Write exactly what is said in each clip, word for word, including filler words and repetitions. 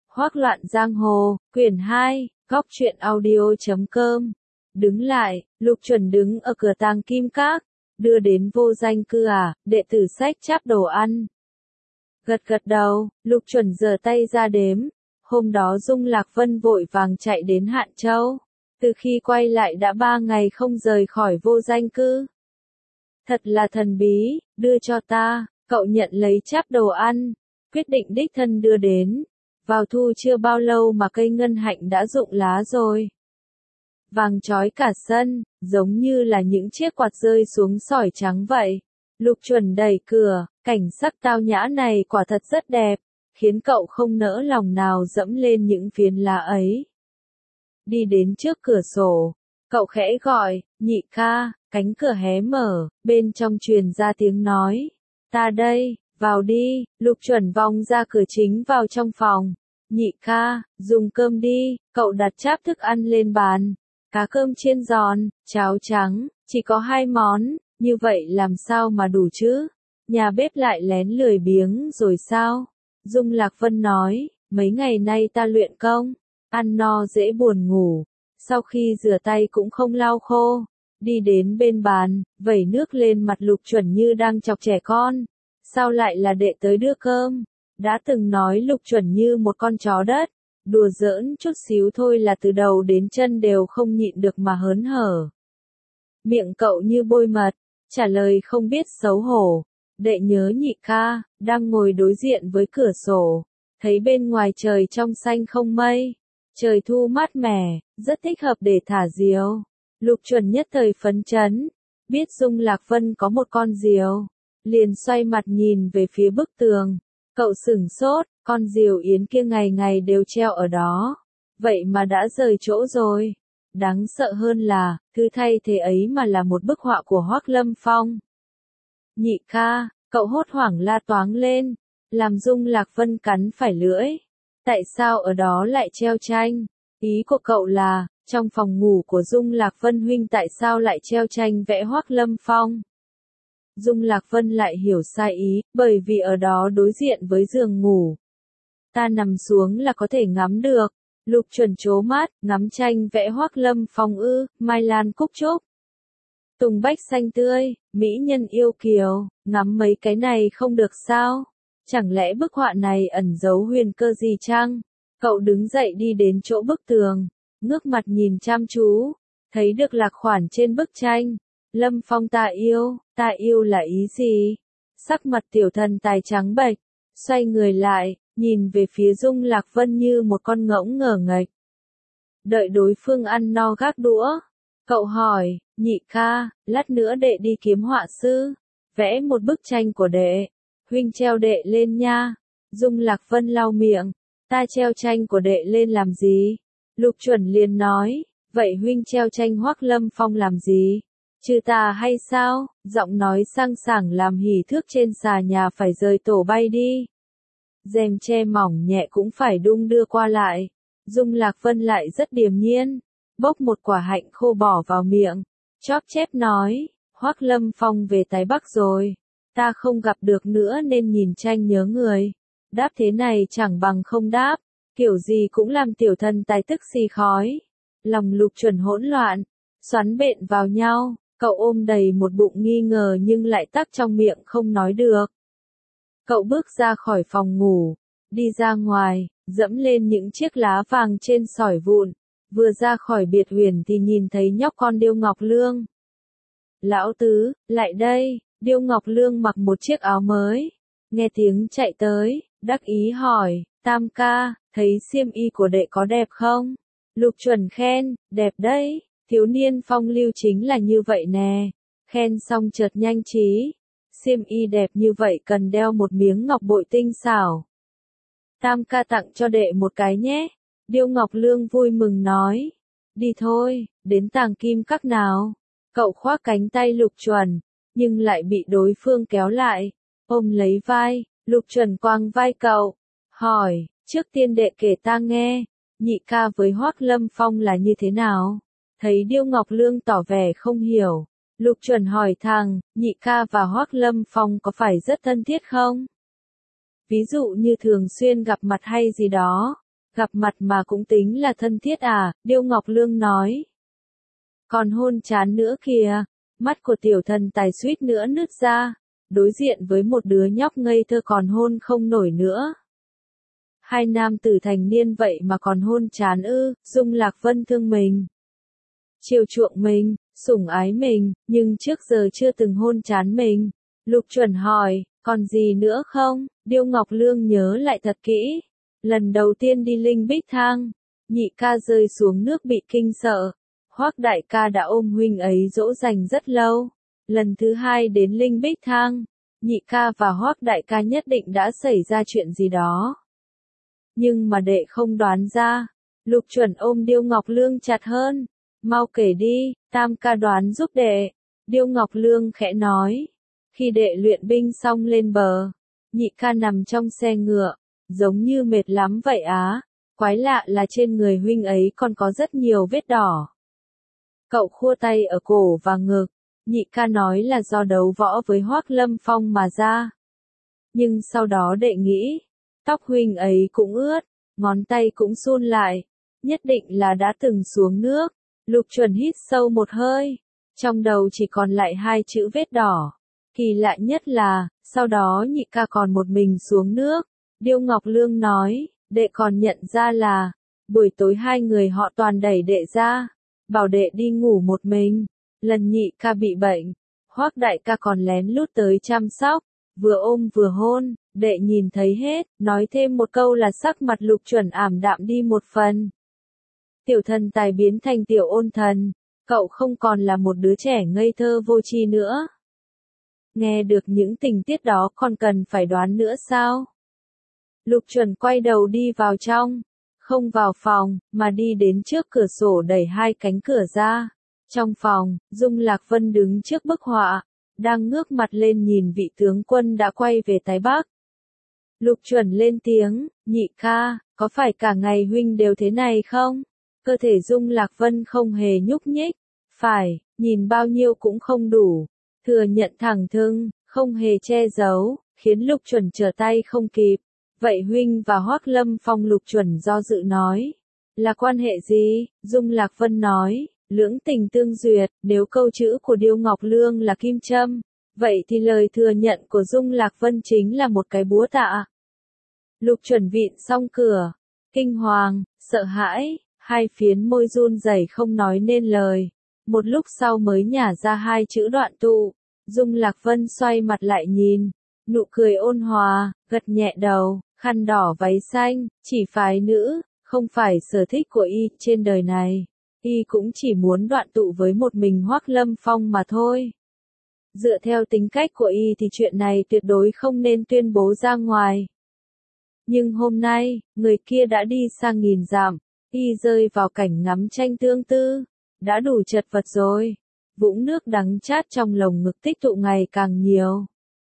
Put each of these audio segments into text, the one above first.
Hoác loạn giang hồ, quyển hai, góc truyện audio chấm com. Đứng lại, Lục Chuẩn đứng ở cửa Tàng Kim Các, đưa đến Vô Danh Cư à, đệ tử xách cháp đồ ăn. Gật gật đầu, Lục Chuẩn giơ tay ra đếm. Hôm đó Dung Lạc Vân vội vàng chạy đến Hạn Châu. Từ khi quay lại đã ba ngày không rời khỏi Vô Danh Cư. Thật là thần bí, đưa cho ta, cậu nhận lấy cháp đồ ăn, quyết định đích thân đưa đến. Vào thu chưa bao lâu mà cây ngân hạnh đã rụng lá rồi. Vàng chói cả sân, giống như là những chiếc quạt rơi xuống sỏi trắng vậy. Lục Chuẩn đẩy cửa, cảnh sắc tao nhã này quả thật rất đẹp, khiến cậu không nỡ lòng nào dẫm lên những phiến lá ấy. Đi đến trước cửa sổ, cậu khẽ gọi, nhị ca, cánh cửa hé mở, bên trong truyền ra tiếng nói. Ta đây, vào đi, Lục Chuẩn vòng ra cửa chính vào trong phòng. Nhị ca, dùng cơm đi, cậu đặt cháp thức ăn lên bàn. Cá cơm chiên giòn, cháo trắng, chỉ có hai món, như vậy làm sao mà đủ chứ? Nhà bếp lại lén lười biếng rồi sao? Dung Lạc Vân nói, mấy ngày nay ta luyện công, ăn no dễ buồn ngủ, sau khi rửa tay cũng không lau khô. Đi đến bên bàn, vẩy nước lên mặt Lục Chuẩn như đang chọc trẻ con. Sao lại là đệ tới đưa cơm? Đã từng nói Lục Chuẩn như một con chó đất, đùa giỡn chút xíu thôi là từ đầu đến chân đều không nhịn được mà hớn hở. Miệng cậu như bôi mật, trả lời không biết xấu hổ. Đệ nhớ nhị ca, đang ngồi đối diện với cửa sổ, thấy bên ngoài trời trong xanh không mây, trời thu mát mẻ, rất thích hợp để thả diều. Lục Chuẩn nhất thời phấn chấn, biết Dung Lạc Vân có một con diều, liền xoay mặt nhìn về phía bức tường. Cậu sửng sốt, con diều yến kia ngày ngày đều treo ở đó, vậy mà đã rời chỗ rồi. Đáng sợ hơn là, thứ thay thế ấy mà là một bức họa của Hoác Lâm Phong. Nhị ca, cậu hốt hoảng la toáng lên, làm Dung Lạc Vân cắn phải lưỡi. Tại sao ở đó lại treo tranh? Ý của cậu là, trong phòng ngủ của Dung Lạc Vân huynh tại sao lại treo tranh vẽ Hoác Lâm Phong? Dung Lạc Vân lại hiểu sai ý, bởi vì ở đó đối diện với giường ngủ. Ta nằm xuống là có thể ngắm được. Lục Chuẩn trố mắt, ngắm tranh vẽ Hoác Lâm Phong ư, mai lan cúc trúc. Tùng bách xanh tươi, mỹ nhân yêu kiều, ngắm mấy cái này không được sao? Chẳng lẽ bức họa này ẩn giấu huyền cơ gì chăng? Cậu đứng dậy đi đến chỗ bức tường, ngước mặt nhìn chăm chú, thấy được lạc khoản trên bức tranh. Lâm Phong ta yêu, ta yêu là ý gì? Sắc mặt tiểu thần tài trắng bệch, xoay người lại, nhìn về phía Dung Lạc Vân như một con ngỗng ngờ nghệch. Đợi đối phương ăn no gác đũa, cậu hỏi, nhị ca, lát nữa đệ đi kiếm họa sư, vẽ một bức tranh của đệ, huynh treo đệ lên nha. Dung Lạc Vân lau miệng, ta treo tranh của đệ lên làm gì? Lục Chuẩn liền nói, vậy huynh treo tranh Hoác Lâm Phong làm gì? Trừ tà hay sao? Giọng nói sang sảng làm hỉ thước trên xà nhà phải rời tổ bay đi. Rèm che mỏng nhẹ cũng phải đung đưa qua lại. Dung Lạc Vân lại rất điềm nhiên, bốc một quả hạnh khô bỏ vào miệng, chóp chép nói, Hoác Lâm Phong về Tái Bắc rồi, ta không gặp được nữa nên nhìn tranh nhớ người. Đáp thế này chẳng bằng không đáp, kiểu gì cũng làm tiểu thần tài tức xì khói. Lòng Lục Chuẩn hỗn loạn, xoắn bện vào nhau, cậu ôm đầy một bụng nghi ngờ nhưng lại tắc trong miệng không nói được. Cậu bước ra khỏi phòng ngủ, đi ra ngoài, dẫm lên những chiếc lá vàng trên sỏi vụn, vừa ra khỏi biệt huyền thì nhìn thấy nhóc con Điêu Ngọc Lương. Lão tứ, lại đây, Điêu Ngọc Lương mặc một chiếc áo mới, nghe tiếng chạy tới, đắc ý hỏi, Tam ca, thấy xiêm y của đệ có đẹp không? Lục Chuẩn khen, đẹp đấy, thiếu niên phong lưu chính là như vậy nè. Khen xong chợt nhanh trí, xiêm y đẹp như vậy cần đeo một miếng ngọc bội tinh xảo. Tam ca tặng cho đệ một cái nhé. Điêu Ngọc Lương vui mừng nói, đi thôi, đến Tàng Kim Các nào. Cậu khoác cánh tay Lục Chuẩn, nhưng lại bị đối phương kéo lại, ôm lấy vai. Lục Chuẩn quàng vai cậu, hỏi, trước tiên đệ kể ta nghe, nhị ca với Hoác Lâm Phong là như thế nào? Thấy Điêu Ngọc Lương tỏ vẻ không hiểu, Lục Chuẩn hỏi thằng, nhị ca và Hoác Lâm Phong có phải rất thân thiết không? Ví dụ như thường xuyên gặp mặt hay gì đó. Gặp mặt mà cũng tính là thân thiết à, Điêu Ngọc Lương nói. Còn hôn chán nữa kìa, mắt của tiểu thần tài suýt nữa nứt ra, đối diện với một đứa nhóc ngây thơ còn hôn không nổi nữa. Hai nam tử thành niên vậy mà còn hôn chán ư, Dung Lạc Vân thương mình. Chiều chuộng mình, sủng ái mình, nhưng trước giờ chưa từng hôn chán mình. Lục Chuẩn hỏi, còn gì nữa không? Điêu Ngọc Lương nhớ lại thật kỹ. Lần đầu tiên đi Linh Bích Thang, nhị ca rơi xuống nước bị kinh sợ. Hoắc đại ca đã ôm huynh ấy dỗ dành rất lâu. Lần thứ hai đến Linh Bích Thang, nhị ca và Hoắc đại ca nhất định đã xảy ra chuyện gì đó. Nhưng mà đệ không đoán ra. Lục Chuẩn ôm Điêu Ngọc Lương chặt hơn. Mau kể đi, tam ca đoán giúp đệ. Điêu Ngọc Lương khẽ nói. Khi đệ luyện binh xong lên bờ, nhị ca nằm trong xe ngựa, giống như mệt lắm vậy á. Quái lạ là trên người huynh ấy còn có rất nhiều vết đỏ. Cậu khua tay ở cổ và ngực, nhị ca nói là do đấu võ với Hoắc Lâm Phong mà ra. Nhưng sau đó đệ nghĩ, tóc huynh ấy cũng ướt, ngón tay cũng sun lại, nhất định là đã từng xuống nước. Lục Chuẩn hít sâu một hơi, trong đầu chỉ còn lại hai chữ vết đỏ. Kỳ lạ nhất là, sau đó nhị ca còn một mình xuống nước. Điêu Ngọc Lương nói, đệ còn nhận ra là, buổi tối hai người họ toàn đẩy đệ ra, bảo đệ đi ngủ một mình. Lần nhị ca bị bệnh, Hoắc đại ca còn lén lút tới chăm sóc, vừa ôm vừa hôn, đệ nhìn thấy hết, nói thêm một câu là sắc mặt Lục Chuẩn ảm đạm đi một phần. Tiểu thần tài biến thành tiểu ôn thần, cậu không còn là một đứa trẻ ngây thơ vô tri nữa. Nghe được những tình tiết đó còn cần phải đoán nữa sao? Lục Chuẩn quay đầu đi vào trong, không vào phòng, mà đi đến trước cửa sổ đẩy hai cánh cửa ra. Trong phòng, Dung Lạc Vân đứng trước bức họa, đang ngước mặt lên nhìn vị tướng quân đã quay về Tái Bắc. Lục Chuẩn lên tiếng, nhị ca, có phải cả ngày huynh đều thế này không? Cơ thể Dung Lạc Vân không hề nhúc nhích, phải, nhìn bao nhiêu cũng không đủ, thừa nhận thẳng thừng, không hề che giấu, khiến Lục Chuẩn trở tay không kịp. Vậy huynh và Hoắc Lâm Phong? Lục Chuẩn do dự nói. Là quan hệ gì? Dung Lạc Vân nói, lưỡng tình tương duyệt, nếu câu chữ của Điêu Ngọc Lương là kim châm, vậy thì lời thừa nhận của Dung Lạc Vân chính là một cái búa tạ. Lục Chuẩn vịn xong cửa, kinh hoàng, sợ hãi, hai phiến môi run rẩy không nói nên lời. Một lúc sau mới nhả ra hai chữ đoạn tụ. Dung Lạc Vân xoay mặt lại nhìn, nụ cười ôn hòa, gật nhẹ đầu, khăn đỏ váy xanh, chỉ phái nữ, không phải sở thích của y trên đời này. Y cũng chỉ muốn đoạn tụ với một mình Hoắc Lâm Phong mà thôi. Dựa theo tính cách của y thì chuyện này tuyệt đối không nên tuyên bố ra ngoài. Nhưng hôm nay, người kia đã đi sang nghìn dặm, y rơi vào cảnh ngắm tranh tương tư, đã đủ chật vật rồi. Vũng nước đắng chát trong lồng ngực tích tụ ngày càng nhiều.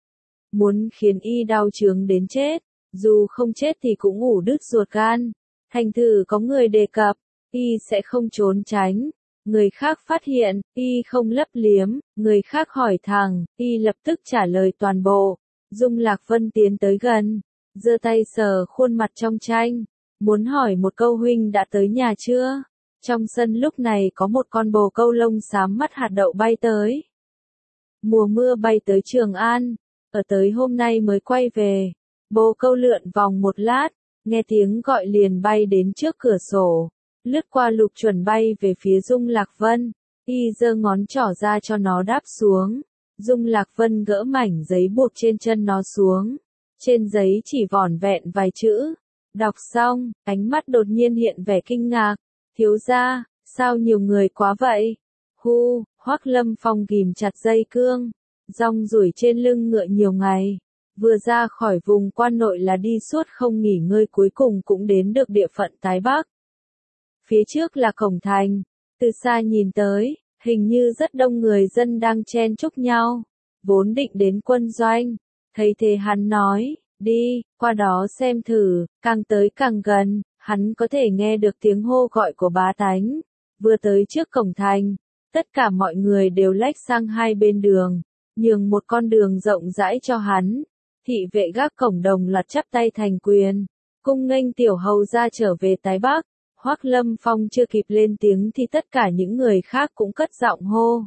Muốn khiến y đau chướng đến chết, dù không chết thì cũng ủ đứt ruột gan. Thành thử có người đề cập, y sẽ không trốn tránh. Người khác phát hiện, y không lấp liếm, người khác hỏi thẳng, y lập tức trả lời toàn bộ. Dung Lạc Vân tiến tới gần, giơ tay sờ khuôn mặt trong tranh, muốn hỏi một câu: huynh đã tới nhà chưa? Trong sân lúc này có một con bồ câu lông xám mắt hạt đậu bay tới. Mùa mưa bay tới Trường An, ở tới hôm nay mới quay về. Bồ câu lượn vòng một lát, nghe tiếng gọi liền bay đến trước cửa sổ, lướt qua Lục Chuẩn bay về phía Dung Lạc Vân. Y giơ ngón trỏ ra cho nó đáp xuống. Dung Lạc Vân gỡ mảnh giấy buộc trên chân nó xuống. Trên giấy chỉ vỏn vẹn vài chữ. Đọc xong, ánh mắt đột nhiên hiện vẻ kinh ngạc. Thiếu gia, sao nhiều người quá vậy? Hu, Hoắc Lâm Phong ghìm chặt dây cương, rong ruổi trên lưng ngựa nhiều ngày. Vừa ra khỏi vùng quan nội là đi suốt không nghỉ ngơi, cuối cùng cũng đến được địa phận Tái Bắc. Phía trước là cổng thành, từ xa nhìn tới, hình như rất đông người dân đang chen chúc nhau, vốn định đến quân doanh. Thấy thế hắn nói, đi, qua đó xem thử. Càng tới càng gần, hắn có thể nghe được tiếng hô gọi của bá tánh. Vừa tới trước cổng thành, tất cả mọi người đều lách sang hai bên đường, nhường một con đường rộng rãi cho hắn. Thị vệ gác cổng đồng loạt chắp tay thành quyền. cung nghênh tiểu hầu gia trở về Tái Bắc. Hoắc Lâm Phong chưa kịp lên tiếng thì tất cả những người khác cũng cất giọng hô.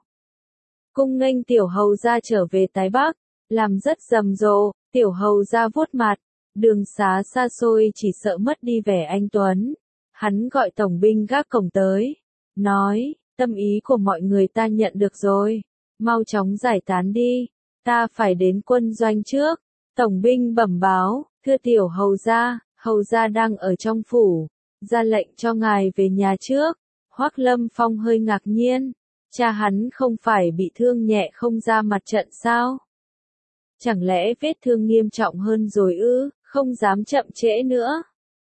Cung nghênh tiểu hầu gia trở về Tái Bắc, làm rất rầm rộ, tiểu hầu gia vuốt mặt, đường xá xa xôi chỉ sợ mất đi vẻ anh tuấn. Hắn gọi tổng binh gác cổng tới, nói, tâm ý của mọi người ta nhận được rồi, mau chóng giải tán đi, ta phải đến quân doanh trước. Tổng binh bẩm báo, thưa tiểu hầu gia, hầu gia đang ở trong phủ, ra lệnh cho ngài về nhà trước. Hoắc Lâm Phong hơi ngạc nhiên, cha hắn không phải bị thương nhẹ không ra mặt trận sao? Chẳng lẽ vết thương nghiêm trọng hơn rồi ư, không dám chậm trễ nữa.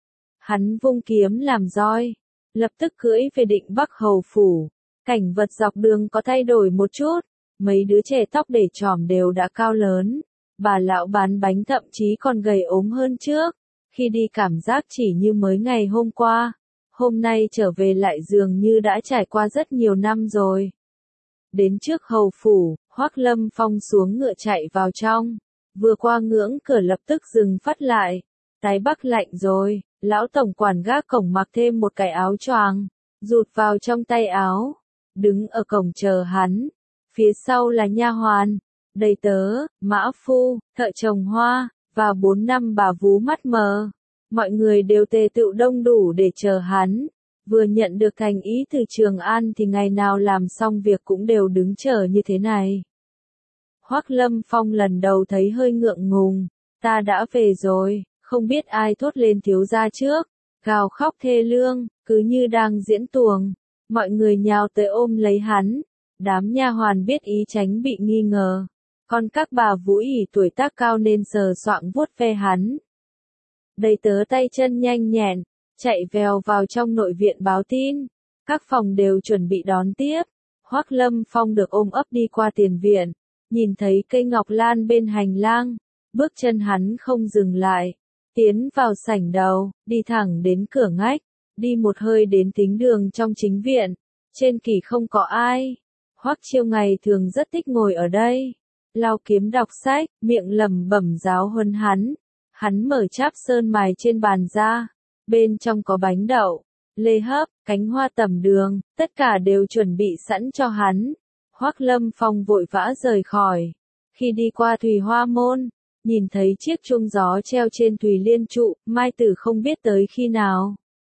Hắn vung kiếm làm roi, lập tức cưỡi về Định Bắc hầu phủ. Cảnh vật dọc đường có thay đổi một chút, mấy đứa trẻ tóc để tròm đều đã cao lớn, bà lão bán bánh thậm chí còn gầy ốm hơn trước. Khi đi cảm giác chỉ như mới ngày hôm qua, hôm nay trở về lại dường như đã trải qua rất nhiều năm rồi. Đến trước hầu phủ, Hoắc Lâm Phong xuống ngựa chạy vào trong, vừa qua ngưỡng cửa lập tức dừng phát lại. Tái Bắc lạnh rồi, lão tổng quản gác cổng mặc thêm một cái áo choàng, rụt vào trong tay áo, đứng ở cổng chờ hắn. Phía sau là nha hoàn, đầy tớ, mã phu, thợ trồng hoa, và bốn năm bà vú mắt mờ. Mọi người đều tề tựu đông đủ để chờ hắn. Vừa nhận được thành ý từ Trường An thì ngày nào làm xong việc cũng đều đứng chờ như thế này. Hoắc Lâm Phong lần đầu thấy hơi ngượng ngùng, ta đã về rồi, không biết ai thốt lên thiếu gia trước, gào khóc thê lương, cứ như đang diễn tuồng. Mọi người nhào tới ôm lấy hắn, đám nha hoàn biết ý tránh bị nghi ngờ, còn các bà vũ ỉ tuổi tác cao nên sờ soạng vuốt ve hắn. Đầy tớ tay chân nhanh nhẹn, chạy vèo vào trong nội viện báo tin, các phòng đều chuẩn bị đón tiếp. Hoắc Lâm Phong được ôm ấp đi qua tiền viện, nhìn thấy cây ngọc lan bên hành lang, bước chân hắn không dừng lại, tiến vào sảnh đầu, đi thẳng đến cửa ngách, đi một hơi đến thính đường trong chính viện, trên kỷ không có ai. Hoắc Chiêu ngày thường rất thích ngồi ở đây, lau kiếm đọc sách, miệng lẩm bẩm giáo huấn hắn. Hắn mở cháp sơn mài trên bàn ra, bên trong có bánh đậu, lê hấp, cánh hoa tẩm đường, tất cả đều chuẩn bị sẵn cho hắn. Hoắc Lâm Phong vội vã rời khỏi. Khi đi qua Thùy Hoa môn, nhìn thấy chiếc chuông gió treo trên Thùy Liên trụ, Mai Tử không biết tới khi nào.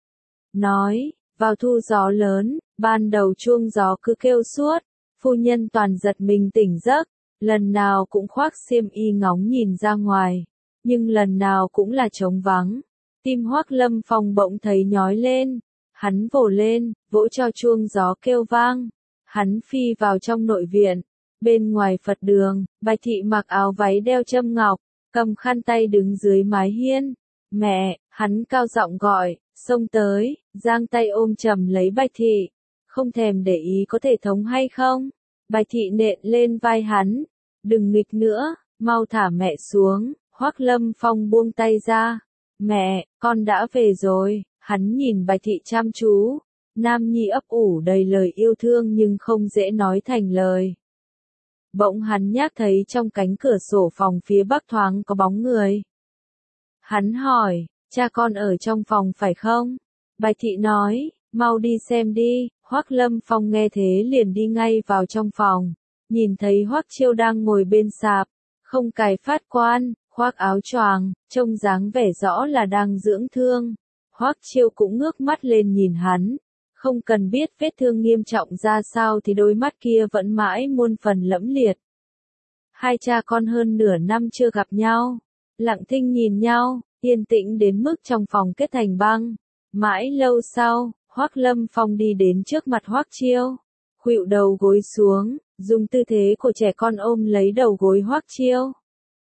Nói, vào thu gió lớn, ban đầu chuông gió cứ kêu suốt, phu nhân toàn giật mình tỉnh giấc, lần nào cũng khoác xiêm y ngóng nhìn ra ngoài, nhưng lần nào cũng là trống vắng. Tim Hoắc Lâm Phong bỗng thấy nhói lên, hắn vồ lên, vỗ cho chuông gió kêu vang. Hắn phi vào trong nội viện, bên ngoài Phật đường, Bạch Thị mặc áo váy đeo châm ngọc, cầm khăn tay đứng dưới mái hiên. Mẹ, hắn cao giọng gọi, xông tới, giang tay ôm chầm lấy Bạch Thị, không thèm để ý có thể thống hay không. Bạch Thị nện lên vai hắn, đừng nghịch nữa, mau thả mẹ xuống. Hoắc Lâm Phong buông tay ra, mẹ, con đã về rồi. Hắn nhìn Bạch Thị chăm chú, nam nhi ấp ủ đầy lời yêu thương nhưng không dễ nói thành lời. Bỗng hắn nhác thấy trong cánh cửa sổ phòng phía bắc thoáng có bóng người. Hắn hỏi, cha con ở trong phòng phải không? Bạch Thị nói, mau đi xem đi. Hoắc Lâm Phong nghe thế liền đi ngay vào trong phòng, nhìn thấy Hoắc Chiêu đang ngồi bên sạp, không cài phát quan, khoác áo choàng, trông dáng vẻ rõ là đang dưỡng thương. Hoắc Chiêu cũng ngước mắt lên nhìn hắn, không cần biết vết thương nghiêm trọng ra sao thì đôi mắt kia vẫn mãi muôn phần lẫm liệt. Hai cha con hơn nửa năm chưa gặp nhau, lặng thinh nhìn nhau, yên tĩnh đến mức trong phòng kết thành băng. Mãi lâu sau, Hoắc Lâm Phong đi đến trước mặt Hoắc Chiêu, khuỵu đầu gối xuống, dùng tư thế của trẻ con ôm lấy đầu gối Hoắc Chiêu.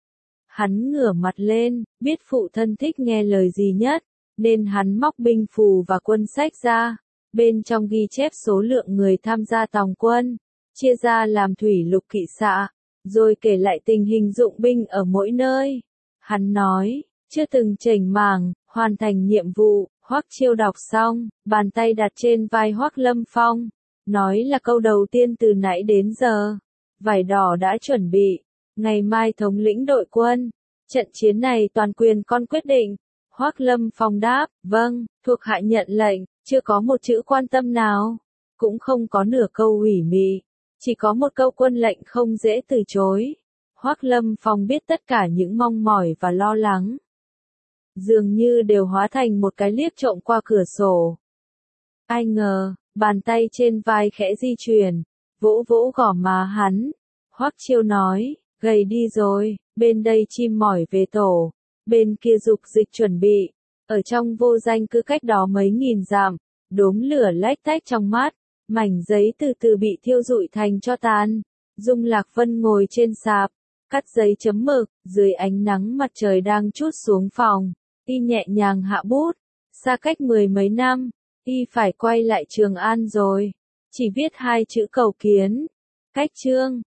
Hắn ngửa mặt lên, biết phụ thân thích nghe lời gì nhất, nên hắn móc binh phù và quân sách ra, bên trong ghi chép số lượng người tham gia tòng quân, chia ra làm thủy lục kỵ xạ, rồi kể lại tình hình dụng binh ở mỗi nơi. Hắn nói, chưa từng chểnh mảng, hoàn thành nhiệm vụ. Hoắc Chiêu đọc xong, bàn tay đặt trên vai Hoắc Lâm Phong, nói là câu đầu tiên từ nãy đến giờ. Vải đỏ đã chuẩn bị, ngày mai thống lĩnh đội quân, trận chiến này toàn quyền con quyết định. Hoắc Lâm Phong đáp, vâng, thuộc hạ nhận lệnh, chưa có một chữ quan tâm nào, cũng không có nửa câu ủy mị, chỉ có một câu quân lệnh không dễ từ chối. Hoắc Lâm Phong biết tất cả những mong mỏi và lo lắng dường như đều hóa thành một cái liếc trộm qua cửa sổ. Ai ngờ, bàn tay trên vai khẽ di chuyển, vỗ vỗ gò má hắn. Hoắc Chiêu nói, gầy đi rồi, bên đây chim mỏi về tổ, bên kia dục dịch chuẩn bị, ở trong vô danh cứ cách đó mấy nghìn dặm, đốm lửa lách tách trong mắt, mảnh giấy từ từ bị thiêu rụi thành tro tàn. Dung Lạc Vân ngồi trên sạp, cắt giấy chấm mực, dưới ánh nắng mặt trời đang trút xuống phòng, y nhẹ nhàng hạ bút, xa cách mười mấy năm, y phải quay lại Trường An rồi, chỉ viết hai chữ cầu kiến, cách chương.